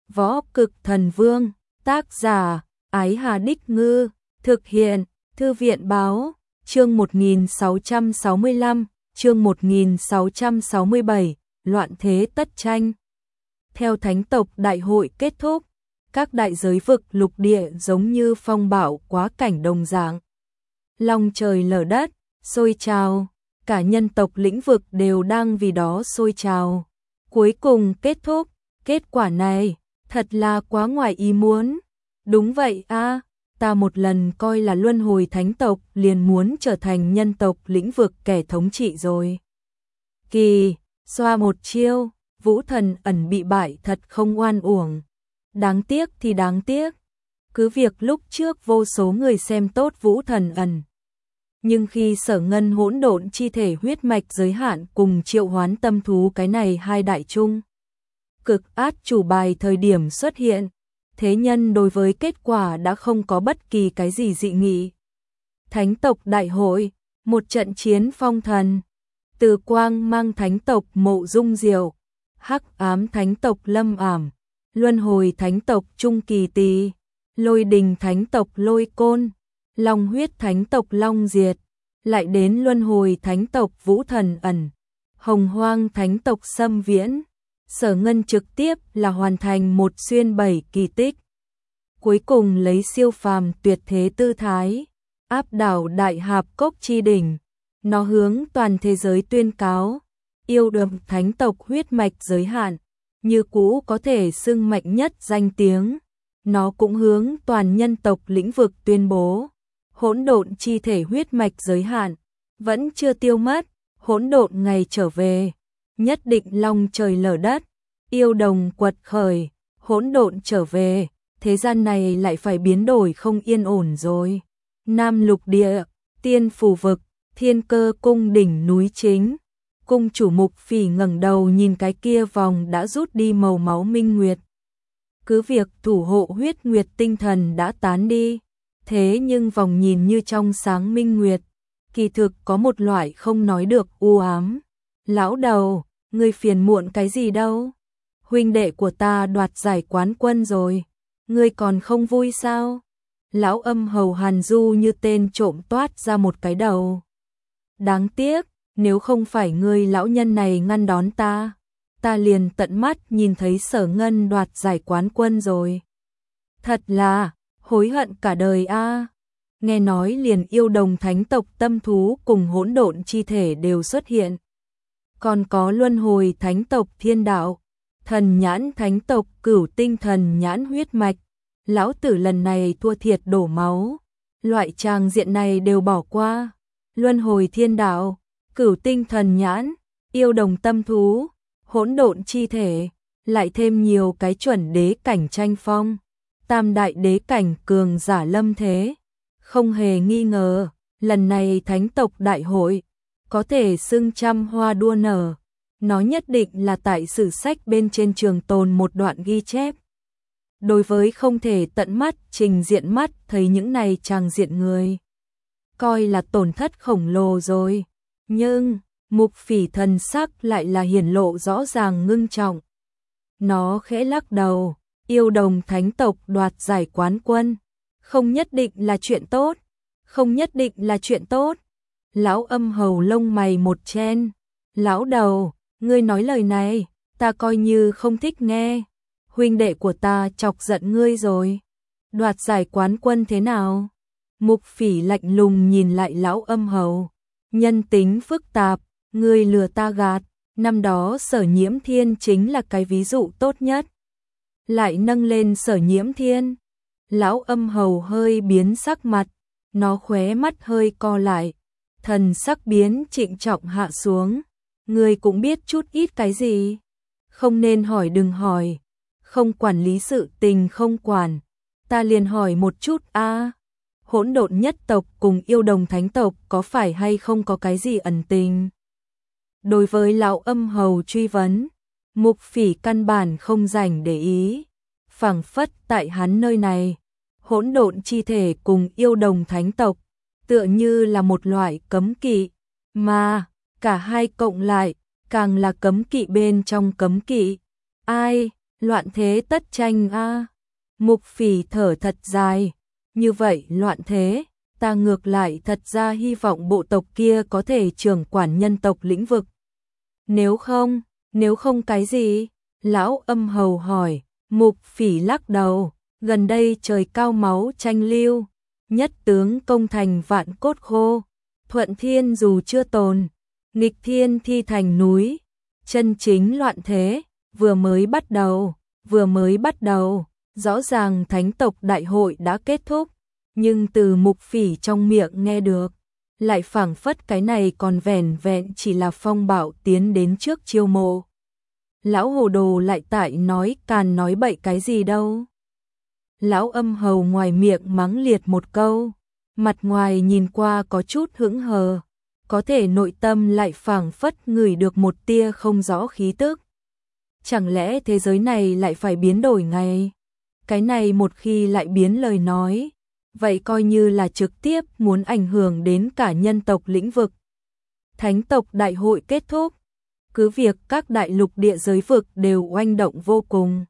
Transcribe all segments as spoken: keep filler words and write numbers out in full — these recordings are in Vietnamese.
Võ Cực Thần Vương, tác giả, Ái Hà Đích Ngư, thực hiện, Thư viện Báo, chương một nghìn sáu trăm sáu mươi lăm, chương một nghìn sáu trăm sáu mươi bảy, loạn thế tất tranh. Theo thánh tộc đại hội kết thúc, các đại giới vực lục địa giống như phong bạo quá cảnh đồng dạng. Long trời lở đất, sôi trào, cả nhân tộc lĩnh vực đều đang vì đó sôi trào. Cuối cùng kết thúc, kết quả này, thật là quá ngoài ý muốn. Đúng vậy a, ta một lần coi là luân hồi thánh tộc liền muốn trở thành nhân tộc lĩnh vực kẻ thống trị rồi. Kỳ, xoa một chiêu, Vũ Thần Ẩn bị bại thật không oan uổng. Đáng tiếc thì đáng tiếc. Cứ việc lúc trước vô số người xem tốt Vũ Thần Ẩn. Nhưng khi Sở Ngân hỗn độn chi thể huyết mạch giới hạn cùng triệu hoán tâm thú cái này hai đại chung cực át chủ bài thời điểm xuất hiện, thế nhân đối với kết quả đã không có bất kỳ cái gì dị nghị. Thánh tộc đại hội, một trận chiến phong thần, Từ Quang mang thánh tộc Mộ Dung Diệu, Hắc Ám thánh tộc Lâm Ảm, Luân hồi thánh tộc Trung Kỳ Tỳ, Lôi Đình thánh tộc Lôi Côn, Long huyết thánh tộc Long Diệt, lại đến Luân hồi thánh tộc Vũ Thần Ẩn, Hồng Hoang thánh tộc Sâm Viễn. Sở Ngân trực tiếp là hoàn thành một xuyên bảy kỳ tích. Cuối cùng lấy siêu phàm tuyệt thế tư thái, áp đảo đại hạp cốc chi đỉnh. Nó hướng toàn thế giới tuyên cáo, yêu đậm thánh tộc huyết mạch giới hạn, như cũ có thể xưng mạnh nhất danh tiếng. Nó cũng hướng toàn nhân tộc lĩnh vực tuyên bố, hỗn độn chi thể huyết mạch giới hạn, vẫn chưa tiêu mất, hỗn độn ngày trở về. Nhất định long trời lở đất, yêu đồng quật khởi, hỗn độn trở về, thế gian này lại phải biến đổi không yên ổn rồi. Nam lục địa, tiên phù vực, thiên cơ cung đỉnh núi chính. Cung chủ Mục Phỉ ngẩng đầu nhìn cái kia vòng đã rút đi màu máu minh nguyệt. Cứ việc thủ hộ huyết nguyệt tinh thần đã tán đi, thế nhưng vòng nhìn như trong sáng minh nguyệt, kỳ thực có một loại không nói được u ám. Lão đầu, ngươi phiền muộn cái gì đâu? Huynh đệ của ta đoạt giải quán quân rồi, ngươi còn không vui sao? Lão Âm Hầu Hàn Du như tên trộm toát ra một cái đầu. Đáng tiếc, nếu không phải ngươi lão nhân này ngăn đón ta, ta liền tận mắt nhìn thấy Sở Ngân đoạt giải quán quân rồi. Thật là, hối hận cả đời a. Nghe nói liền yêu đồng thánh tộc tâm thú cùng hỗn độn chi thể đều xuất hiện. Còn có luân hồi thánh tộc thiên đạo, thần nhãn thánh tộc cửu tinh thần nhãn huyết mạch. Lão tử lần này thua thiệt đổ máu. Loại tràng diện này đều bỏ qua. Luân hồi thiên đạo, cửu tinh thần nhãn, yêu đồng tâm thú, hỗn độn chi thể, lại thêm nhiều cái chuẩn đế cảnh tranh phong. Tam đại đế cảnh cường giả lâm thế. Không hề nghi ngờ, lần này thánh tộc đại hội có thể xưng trăm hoa đua nở. Nó nhất định là tại sử sách bên trên trường tồn một đoạn ghi chép. Đối với không thể tận mắt trình diện mắt thấy những này tràng diện người, coi là tổn thất khổng lồ rồi. Nhưng, Mục Phỉ thần sắc lại là hiển lộ rõ ràng ngưng trọng. Nó khẽ lắc đầu, yêu đồng thánh tộc đoạt giải quán quân, không nhất định là chuyện tốt, không nhất định là chuyện tốt. Lão Âm Hầu lông mày một chen, lão đầu, ngươi nói lời này, ta coi như không thích nghe. Huynh đệ của ta chọc giận ngươi rồi. Đoạt giải quán quân thế nào? Mục Phỉ lạnh lùng nhìn lại lão Âm Hầu. Nhân tính phức tạp, ngươi lừa ta gạt. Năm đó Sở Nhiễm Thiên chính là cái ví dụ tốt nhất. Lại nâng lên Sở Nhiễm Thiên. Lão Âm Hầu hơi biến sắc mặt. Nó khóe mắt hơi co lại. Thần sắc biến trịnh trọng hạ xuống. Ngươi cũng biết chút ít cái gì? Không nên hỏi đừng hỏi. Không quản lý sự tình không quản. Ta liền hỏi một chút a, à, hỗn độn nhất tộc cùng yêu đồng thánh tộc có phải hay không có cái gì ẩn tình? Đối với lão Âm Hầu truy vấn, Mục Phỉ căn bản không rảnh để ý. Phảng phất tại hắn nơi này, hỗn độn chi thể cùng yêu đồng thánh tộc tựa như là một loại cấm kỵ, mà cả hai cộng lại càng là cấm kỵ bên trong cấm kỵ. Ai, Loạn thế tất tranh a. Mục Phỉ thở thật dài, như vậy loạn thế, ta ngược lại thật ra hy vọng bộ tộc kia có thể trưởng quản nhân tộc lĩnh vực. Nếu không, nếu không cái gì? Lão Âm Hầu hỏi. Mục Phỉ lắc đầu, gần đây trời cao máu tranh lưu, nhất tướng công thành vạn cốt khô, thuận thiên dù chưa tồn, nghịch thiên thi thành núi, chân chính loạn thế, vừa mới bắt đầu, vừa mới bắt đầu, rõ ràng thánh tộc đại hội đã kết thúc, nhưng từ Mục Phỉ trong miệng nghe được, lại phảng phất cái này còn vẻn vẹn chỉ là phong bạo tiến đến trước chiêu mộ. Lão Hồ Đồ lại tại nói càn nói bậy cái gì đâu. Lão Âm Hầu ngoài miệng mắng liệt một câu, mặt ngoài nhìn qua có chút hững hờ, có thể nội tâm lại phảng phất ngửi được một tia không rõ khí tức. Chẳng lẽ thế giới này lại phải biến đổi ngay? Cái này một khi lại biến lời nói, vậy coi như là trực tiếp muốn ảnh hưởng đến cả nhân tộc lĩnh vực. Thánh tộc đại hội kết thúc, cứ việc các đại lục địa giới vực đều oanh động vô cùng.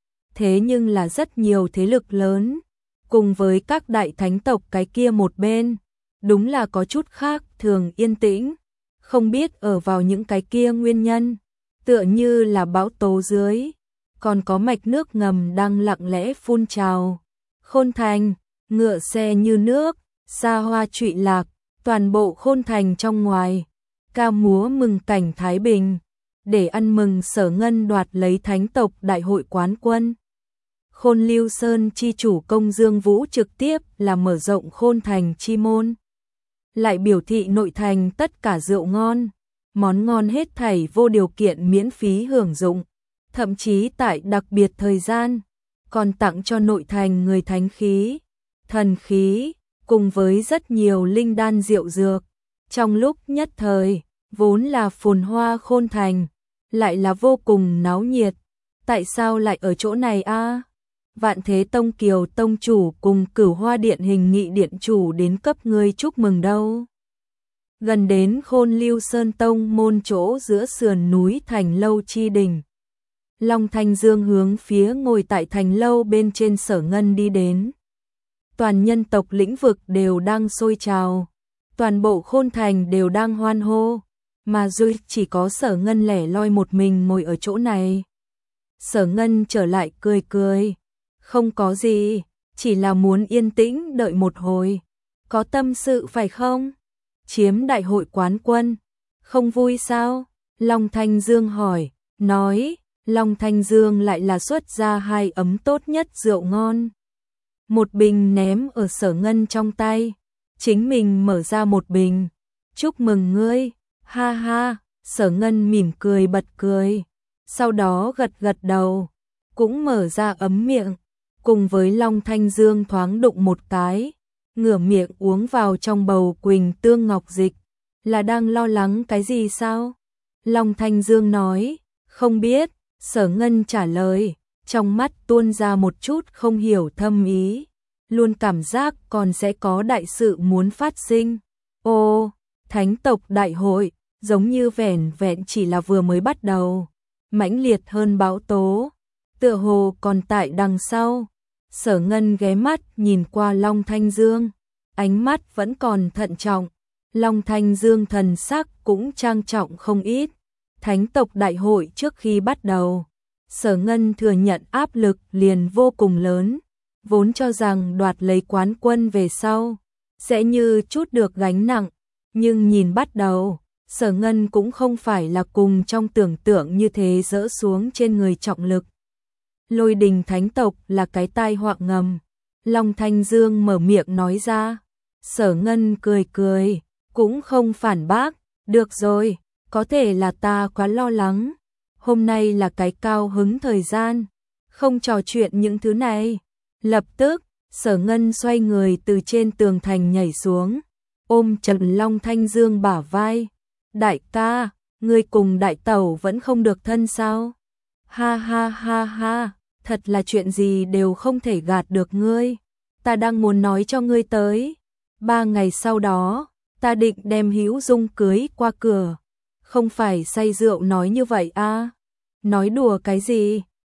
Thế nhưng là rất nhiều thế lực lớn, cùng với các đại thánh tộc cái kia một bên, đúng là có chút khác thường yên tĩnh, không biết ở vào những cái kia nguyên nhân, tựa như là bão tố dưới, còn có mạch nước ngầm đang lặng lẽ phun trào. Khôn Thành, ngựa xe như nước, xa hoa trụy lạc, toàn bộ Khôn Thành trong ngoài, ca múa mừng cảnh Thái Bình, để ăn mừng Sở Ngân đoạt lấy thánh tộc đại hội quán quân. Khôn Lưu Sơn chi chủ Công Dương Vũ trực tiếp là mở rộng Khôn Thành chi môn, lại biểu thị nội thành tất cả rượu ngon, món ngon hết thảy vô điều kiện miễn phí hưởng dụng, thậm chí tại đặc biệt thời gian, còn tặng cho nội thành người thánh khí, thần khí, cùng với rất nhiều linh đan rượu dược. Trong lúc nhất thời, vốn là phồn hoa Khôn Thành, lại là vô cùng náo nhiệt. Tại sao lại ở chỗ này a? Vạn Thế Tông Kiều Tông chủ cùng Cửu Hoa Điện Hình Nghị Điện chủ đến cấp ngươi chúc mừng đâu. Gần đến Khôn Lưu Sơn Tông môn chỗ giữa sườn núi Thành Lâu chi đỉnh, Long Thanh Dương hướng phía ngồi tại Thành Lâu bên trên Sở Ngân đi đến. Toàn nhân tộc lĩnh vực đều đang sôi trào, toàn bộ Khôn Thành đều đang hoan hô, mà duy chỉ có Sở Ngân lẻ loi một mình ngồi ở chỗ này. Sở Ngân trở lại cười cười, không có gì, chỉ là muốn yên tĩnh đợi một hồi. Có tâm sự phải không? Chiếm đại hội quán quân, không vui sao? Long Thanh Dương hỏi, nói, Long Thanh Dương lại là xuất ra hai ấm tốt nhất rượu ngon. Một bình ném ở Sở Ngân trong tay, chính mình mở ra một bình. Chúc mừng ngươi, ha ha, Sở Ngân mỉm cười bật cười, sau đó gật gật đầu, cũng mở ra ấm miệng, cùng với Long Thanh Dương thoáng đụng một cái, ngửa miệng uống vào trong bầu Quỳnh Tương Ngọc Dịch. Là đang lo lắng cái gì sao? Long Thanh Dương nói, không biết. Sở Ngân trả lời, trong mắt tuôn ra một chút không hiểu thâm ý, luôn cảm giác còn sẽ có đại sự muốn phát sinh. Ô, thánh tộc đại hội, giống như vẻn vẹn chỉ là vừa mới bắt đầu, mãnh liệt hơn bão tố, tựa hồ còn tại đằng sau. Sở Ngân ghé mắt nhìn qua Long Thanh Dương, ánh mắt vẫn còn thận trọng. Long Thanh Dương thần sắc cũng trang trọng không ít. Thánh tộc đại hội trước khi bắt đầu, Sở Ngân thừa nhận áp lực liền vô cùng lớn, vốn cho rằng đoạt lấy quán quân về sau, sẽ như chút được gánh nặng, nhưng nhìn bắt đầu, Sở Ngân cũng không phải là cùng trong tưởng tượng như thế dỡ xuống trên người trọng lực. Lôi đình thánh tộc là cái tai họa ngầm, Long Thanh Dương mở miệng nói ra. Sở Ngân cười cười, cũng không phản bác, được rồi. Có thể là ta quá lo lắng, hôm nay là cái cao hứng thời gian, không trò chuyện những thứ này. Lập tức, Sở Ngân xoay người từ trên tường thành nhảy xuống, ôm Trần Long Thanh Dương bả vai. Đại ca, ngươi cùng đại tẩu vẫn không được thân sao? Ha ha ha ha, thật là chuyện gì đều không thể gạt được ngươi. Ta đang muốn nói cho ngươi tới. Ba ngày sau đó, ta định đem Hữu Dung cưới qua cửa. Không phải say rượu nói như vậy a? Nói đùa cái gì?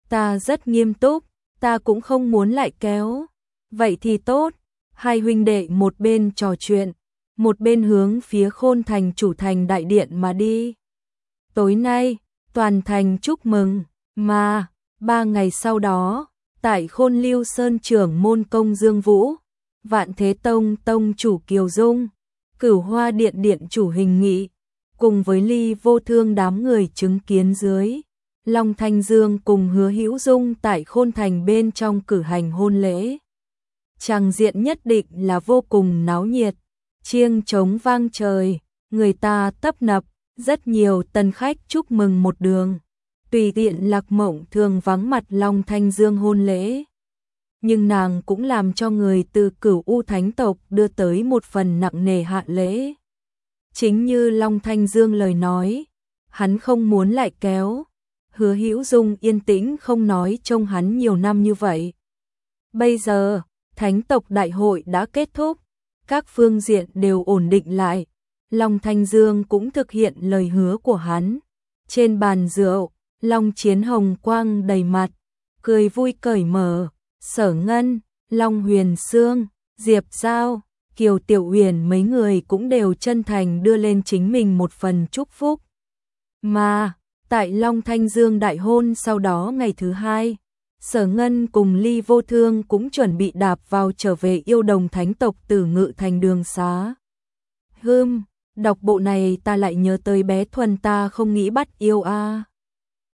Ta rất nghiêm túc, ta cũng không muốn lại kéo. Vậy thì tốt, hai huynh đệ một bên trò chuyện, một bên hướng phía Khôn Thành chủ thành đại điện mà đi. Tối nay, toàn thành chúc mừng, mà, ba ngày sau đó, tại Khôn Lưu Sơn trưởng môn công Dương Vũ, Vạn Thế Tông tông chủ Kiều Dung, Cửu Hoa Điện điện chủ Hình Nghị, cùng với Ly Vô Thương đám người chứng kiến dưới. Long Thanh Dương cùng Hứa Hữu Dung tại Khôn Thành bên trong cử hành hôn lễ. Tràng diện nhất định là vô cùng náo nhiệt, chiêng trống vang trời, người ta tấp nập, rất nhiều tân khách chúc mừng một đường. Tùy tiện Lạc Mộng thường vắng mặt Long Thanh Dương hôn lễ, nhưng nàng cũng làm cho người từ Cửu U Thánh tộc đưa tới một phần nặng nề hạ lễ. Chính như Long Thanh Dương lời nói, hắn không muốn lại kéo. Hứa Hữu Dung yên tĩnh không nói trông hắn nhiều năm như vậy. Bây giờ, Thánh tộc đại hội đã kết thúc, các phương diện đều ổn định lại. Long Thanh Dương cũng thực hiện lời hứa của hắn. Trên bàn rượu, Long Chiến hồng quang đầy mặt, cười vui cởi mở. Sở Ngân, Long Huyền Sương, Diệp Giao, Kiều Tiểu Uyển mấy người cũng đều chân thành đưa lên chính mình một phần chúc phúc. Mà, tại Long Thanh Dương đại hôn sau đó ngày thứ hai, Sở Ngân cùng Ly Vô Thương cũng chuẩn bị đạp vào trở về yêu đồng thánh tộc Tử Ngự thành đường xá. Hừm, đọc bộ này ta lại nhớ tới bé Thuần ta không nghĩ bắt yêu a. À.